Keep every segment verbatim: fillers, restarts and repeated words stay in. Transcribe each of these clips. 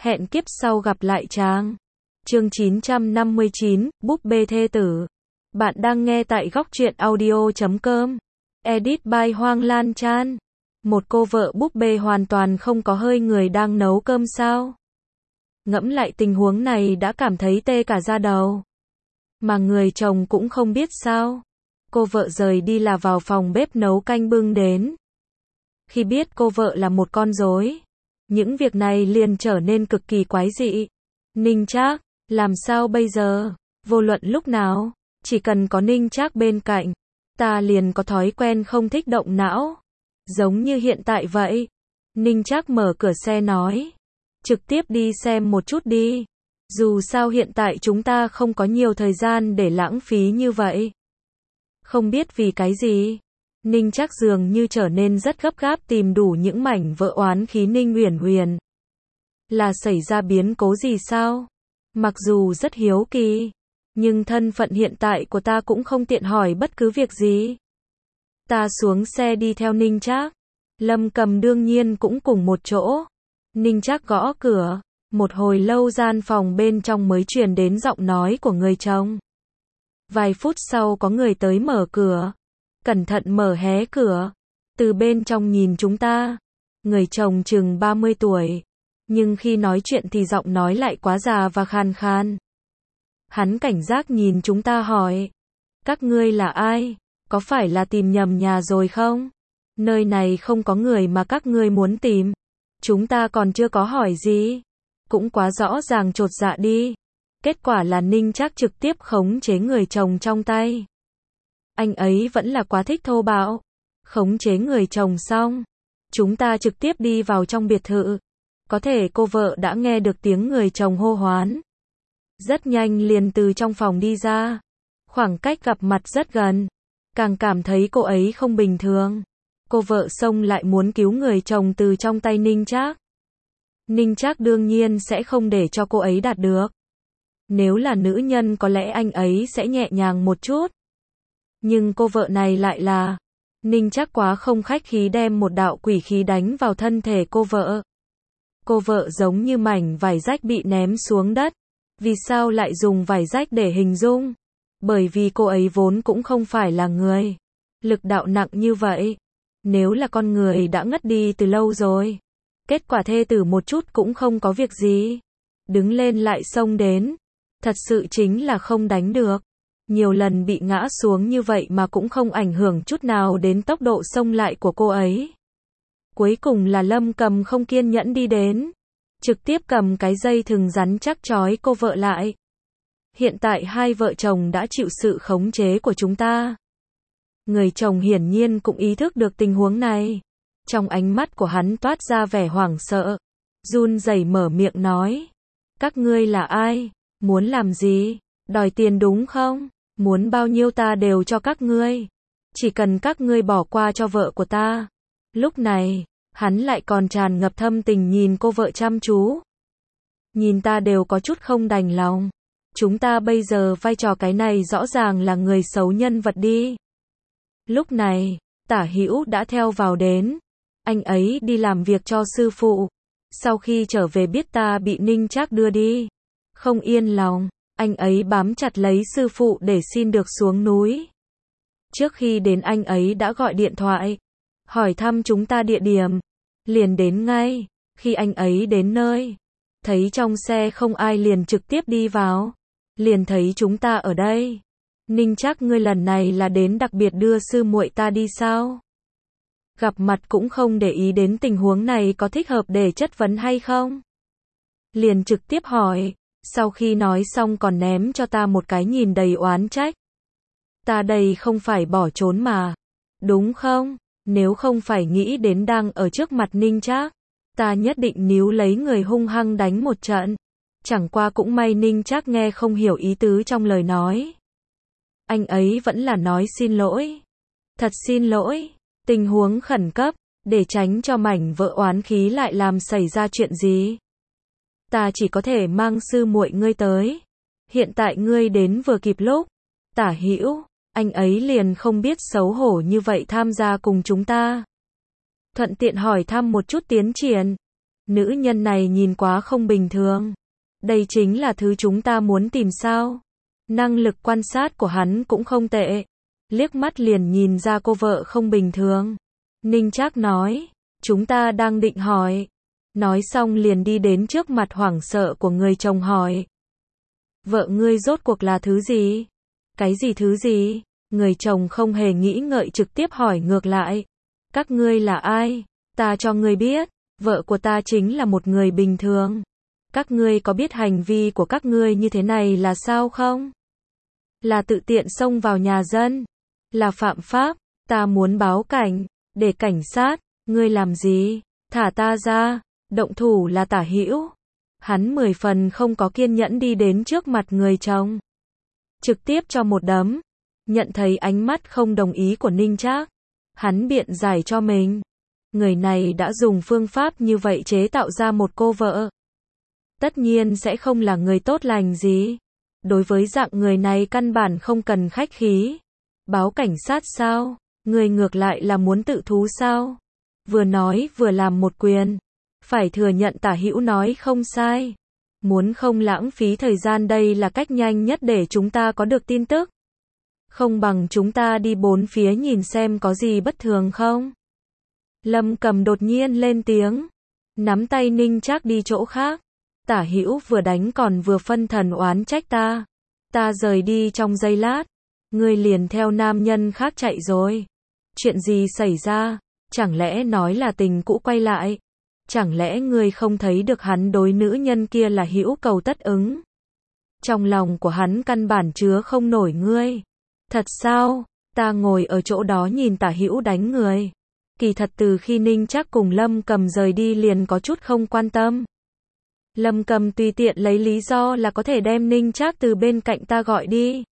Hẹn kiếp sau gặp lại chàng. Chương chín trăm năm mươi chín, búp bê thê tử. Bạn đang nghe tại góc truyện audio chấm com. Edit by Hoang Lan Chan. Một cô vợ búp bê hoàn toàn không có hơi người đang nấu cơm sao? Ngẫm lại tình huống này đã cảm thấy tê cả da đầu. Mà người chồng cũng không biết sao. Cô vợ rời đi là vào phòng bếp nấu canh bưng đến. Khi biết cô vợ là một con rối, những việc này liền trở nên cực kỳ quái dị. Ninh Trác, làm sao bây giờ? Vô luận lúc nào, chỉ cần có Ninh Trác bên cạnh, ta liền có thói quen không thích động não. Giống như hiện tại vậy. Ninh Trác mở cửa xe nói, trực tiếp đi xem một chút đi. Dù sao hiện tại chúng ta không có nhiều thời gian để lãng phí như vậy. Không biết vì cái gì, Ninh Trác dường như trở nên rất gấp gáp tìm đủ những mảnh vỡ oán khí Ninh Uyển Huyền. Là xảy ra biến cố gì sao? Mặc dù rất hiếu kỳ, nhưng thân phận hiện tại của ta cũng không tiện hỏi bất cứ việc gì. Ta xuống xe đi theo Ninh Trác. Lâm Cầm đương nhiên cũng cùng một chỗ. Ninh Trác gõ cửa. Một hồi lâu gian phòng bên trong mới truyền đến giọng nói của người chồng. Vài phút sau có người tới mở cửa. Cẩn thận mở hé cửa. Từ bên trong nhìn chúng ta. Người chồng chừng ba mươi tuổi. Nhưng khi nói chuyện thì giọng nói lại quá già và khàn khàn. Hắn cảnh giác nhìn chúng ta hỏi. Các ngươi là ai? Có phải là tìm nhầm nhà rồi không? Nơi này không có người mà các ngươi muốn tìm. Chúng ta còn chưa có hỏi gì. Cũng quá rõ ràng chột dạ đi. Kết quả là Ninh Trác trực tiếp khống chế người chồng trong tay. Anh ấy vẫn là quá thích thô bạo. Khống chế người chồng xong, chúng ta trực tiếp đi vào trong biệt thự. Có thể cô vợ đã nghe được tiếng người chồng hô hoán. Rất nhanh liền từ trong phòng đi ra. Khoảng cách gặp mặt rất gần. Càng cảm thấy cô ấy không bình thường. Cô vợ xông lại muốn cứu người chồng từ trong tay Ninh Trác. Ninh Trác đương nhiên sẽ không để cho cô ấy đạt được. Nếu là nữ nhân có lẽ anh ấy sẽ nhẹ nhàng một chút. Nhưng cô vợ này lại là... Ninh Trác quá không khách khí đem một đạo quỷ khí đánh vào thân thể cô vợ. Cô vợ giống như mảnh vải rách bị ném xuống đất. Vì sao lại dùng vải rách để hình dung? Bởi vì cô ấy vốn cũng không phải là người. Lực đạo nặng như vậy. Nếu là con người đã ngất đi từ lâu rồi. Kết quả thê tử một chút cũng không có việc gì. Đứng lên lại xông đến. Thật sự chính là không đánh được. Nhiều lần bị ngã xuống như vậy mà cũng không ảnh hưởng chút nào đến tốc độ xông lại của cô ấy. Cuối cùng là Lâm Cầm không kiên nhẫn đi đến. Trực tiếp cầm cái dây thừng rắn chắc trói cô vợ lại. Hiện tại hai vợ chồng đã chịu sự khống chế của chúng ta. Người chồng hiển nhiên cũng ý thức được tình huống này. Trong ánh mắt của hắn toát ra vẻ hoảng sợ. Run rẩy mở miệng nói. Các ngươi là ai? Muốn làm gì? Đòi tiền đúng không? Muốn bao nhiêu ta đều cho các ngươi. Chỉ cần các ngươi bỏ qua cho vợ của ta. Lúc này, hắn lại còn tràn ngập thâm tình nhìn cô vợ chăm chú. Nhìn ta đều có chút không đành lòng. Chúng ta bây giờ vai trò cái này rõ ràng là người xấu nhân vật đi. Lúc này, Tả Hữu đã theo vào đến. Anh ấy đi làm việc cho sư phụ. Sau khi trở về biết ta bị Ninh Trác đưa đi. Không yên lòng, anh ấy bám chặt lấy sư phụ để xin được xuống núi. Trước khi đến anh ấy đã gọi điện thoại. Hỏi thăm chúng ta địa điểm. Liền đến ngay. Khi anh ấy đến nơi. Thấy trong xe không ai liền trực tiếp đi vào. Liền thấy chúng ta ở đây. Ninh Trác ngươi lần này là đến đặc biệt đưa sư muội ta đi sao? Gặp mặt cũng không để ý đến tình huống này có thích hợp để chất vấn hay không? Liền trực tiếp hỏi. Sau khi nói xong còn ném cho ta một cái nhìn đầy oán trách. Ta đây không phải bỏ trốn mà. Đúng không? Nếu không phải nghĩ đến đang ở trước mặt Ninh Trác, ta nhất định níu lấy người hung hăng đánh một trận. Chẳng qua cũng may Ninh Trác nghe không hiểu ý tứ trong lời nói. Anh ấy vẫn là nói xin lỗi. Thật xin lỗi. Tình huống khẩn cấp, để tránh cho mảnh vỡ oán khí lại làm xảy ra chuyện gì. Ta chỉ có thể mang sư muội ngươi tới. Hiện tại ngươi đến vừa kịp lúc. Tả Hữu, anh ấy liền không biết xấu hổ như vậy tham gia cùng chúng ta. Thuận tiện hỏi thăm một chút tiến triển. Nữ nhân này nhìn quá không bình thường. Đây chính là thứ chúng ta muốn tìm sao? Năng lực quan sát của hắn cũng không tệ. Liếc mắt liền nhìn ra cô vợ không bình thường. Ninh Trác nói, chúng ta đang định hỏi. Nói xong liền đi đến trước mặt hoảng sợ của người chồng hỏi. Vợ ngươi rốt cuộc là thứ gì? Cái gì thứ gì? Người chồng không hề nghĩ ngợi trực tiếp hỏi ngược lại. Các ngươi là ai? Ta cho ngươi biết, vợ của ta chính là một người bình thường. Các ngươi có biết hành vi của các ngươi như thế này là sao không? Là tự tiện xông vào nhà dân. Là phạm pháp. Ta muốn báo cảnh. Để cảnh sát. Ngươi làm gì? Thả ta ra. Động thủ là Tả Hữu. Hắn mười phần không có kiên nhẫn đi đến trước mặt người chồng. Trực tiếp cho một đấm. Nhận thấy ánh mắt không đồng ý của Ninh Trác. Hắn biện giải cho mình. Người này đã dùng phương pháp như vậy chế tạo ra một cô vợ. Tất nhiên sẽ không là người tốt lành gì. Đối với dạng người này căn bản không cần khách khí. Báo cảnh sát sao? Người ngược lại là muốn tự thú sao? Vừa nói vừa làm một quyền. Phải thừa nhận Tả Hữu nói không sai. Muốn không lãng phí thời gian đây là cách nhanh nhất để chúng ta có được tin tức. Không bằng chúng ta đi bốn phía nhìn xem có gì bất thường không? Lâm Cầm đột nhiên lên tiếng. Nắm tay Ninh Trác đi chỗ khác. Tả Hữu vừa đánh còn vừa phân thần oán trách ta. Ta rời đi trong giây lát. Ngươi liền theo nam nhân khác chạy rồi. Chuyện gì xảy ra? Chẳng lẽ nói là tình cũ quay lại? Chẳng lẽ ngươi không thấy được hắn đối nữ nhân kia là hữu cầu tất ứng? Trong lòng của hắn căn bản chứa không nổi ngươi. Thật sao? Ta ngồi ở chỗ đó nhìn Tả Hữu đánh người. Kỳ thật từ khi Ninh Trác cùng Lâm Cầm rời đi liền có chút không quan tâm. Lâm Cầm tùy tiện lấy lý do là có thể đem Ninh Trác từ bên cạnh ta gọi đi.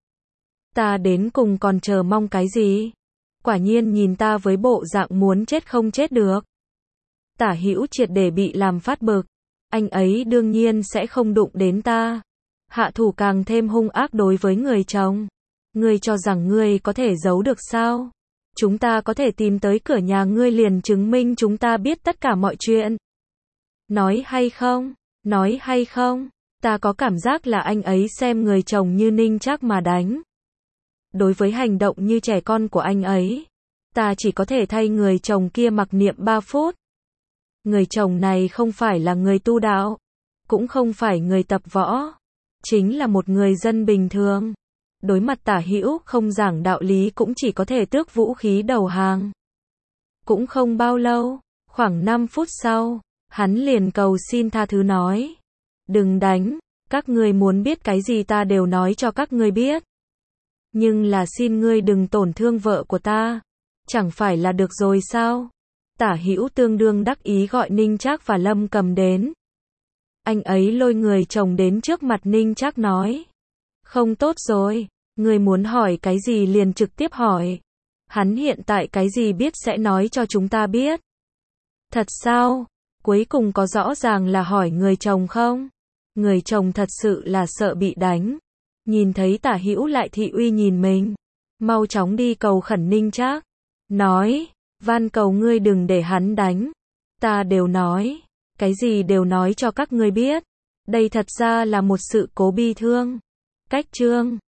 Ta đến cùng còn chờ mong cái gì? Quả nhiên nhìn ta với bộ dạng muốn chết không chết được. Tả Hữu triệt để bị làm phát bực. Anh ấy đương nhiên sẽ không đụng đến ta. Hạ thủ càng thêm hung ác đối với người chồng. Ngươi cho rằng ngươi có thể giấu được sao? Chúng ta có thể tìm tới cửa nhà ngươi liền chứng minh chúng ta biết tất cả mọi chuyện. Nói hay không? Nói hay không? Ta có cảm giác là anh ấy xem người chồng như Ninh Trác mà đánh. Đối với hành động như trẻ con của anh ấy, ta chỉ có thể thay người chồng kia mặc niệm ba phút. Người chồng này không phải là người tu đạo, cũng không phải người tập võ, chính là một người dân bình thường. Đối mặt Tả Hữu không giảng đạo lý cũng chỉ có thể tước vũ khí đầu hàng. Cũng không bao lâu, khoảng năm phút sau, hắn liền cầu xin tha thứ nói. Đừng đánh, các ngươi muốn biết cái gì ta đều nói cho các ngươi biết. Nhưng là xin ngươi đừng tổn thương vợ của ta. Chẳng phải là được rồi sao? Tả Hữu tương đương đắc ý gọi Ninh Trác và Lâm Cầm đến. Anh ấy lôi người chồng đến trước mặt Ninh Trác nói. Không tốt rồi, ngươi muốn hỏi cái gì liền trực tiếp hỏi. Hắn hiện tại cái gì biết sẽ nói cho chúng ta biết. Thật sao? Cuối cùng có rõ ràng là hỏi người chồng không? Người chồng thật sự là sợ bị đánh. Nhìn thấy Tả Hữu lại thị uy nhìn mình. Mau chóng đi cầu khẩn Ninh Trác. Nói, van cầu ngươi đừng để hắn đánh. Ta đều nói, cái gì đều nói cho các ngươi biết. Đây thật ra là một sự cố bi thương. Cách chương